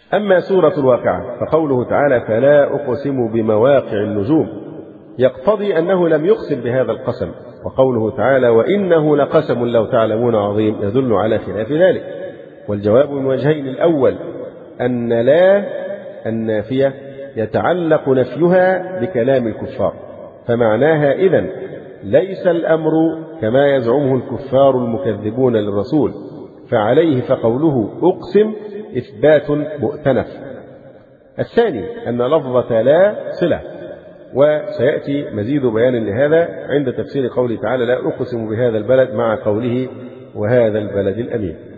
أما سورة الواقعة فقوله تعالى فلا أقسم بمواقع النجوم يقتضي أنه لم يقسم بهذا القسم، وقوله تعالى وإنه لقسم لو تعلمون عظيم يدل على خلاف ذلك. والجواب من وجهين: الأول أن لا النافية يتعلق نفيها بكلام الكفار، فمعناها إذن ليس الأمر كما يزعمه الكفار المكذبون للرسول، فعليه فقوله أقسم إثبات مؤتنف. الثاني أن لفظة لا صلة، وسيأتي مزيد بيان لهذا عند تفسير قوله تعالى لا أقسم بهذا البلد مع قوله وهذا البلد الأمين.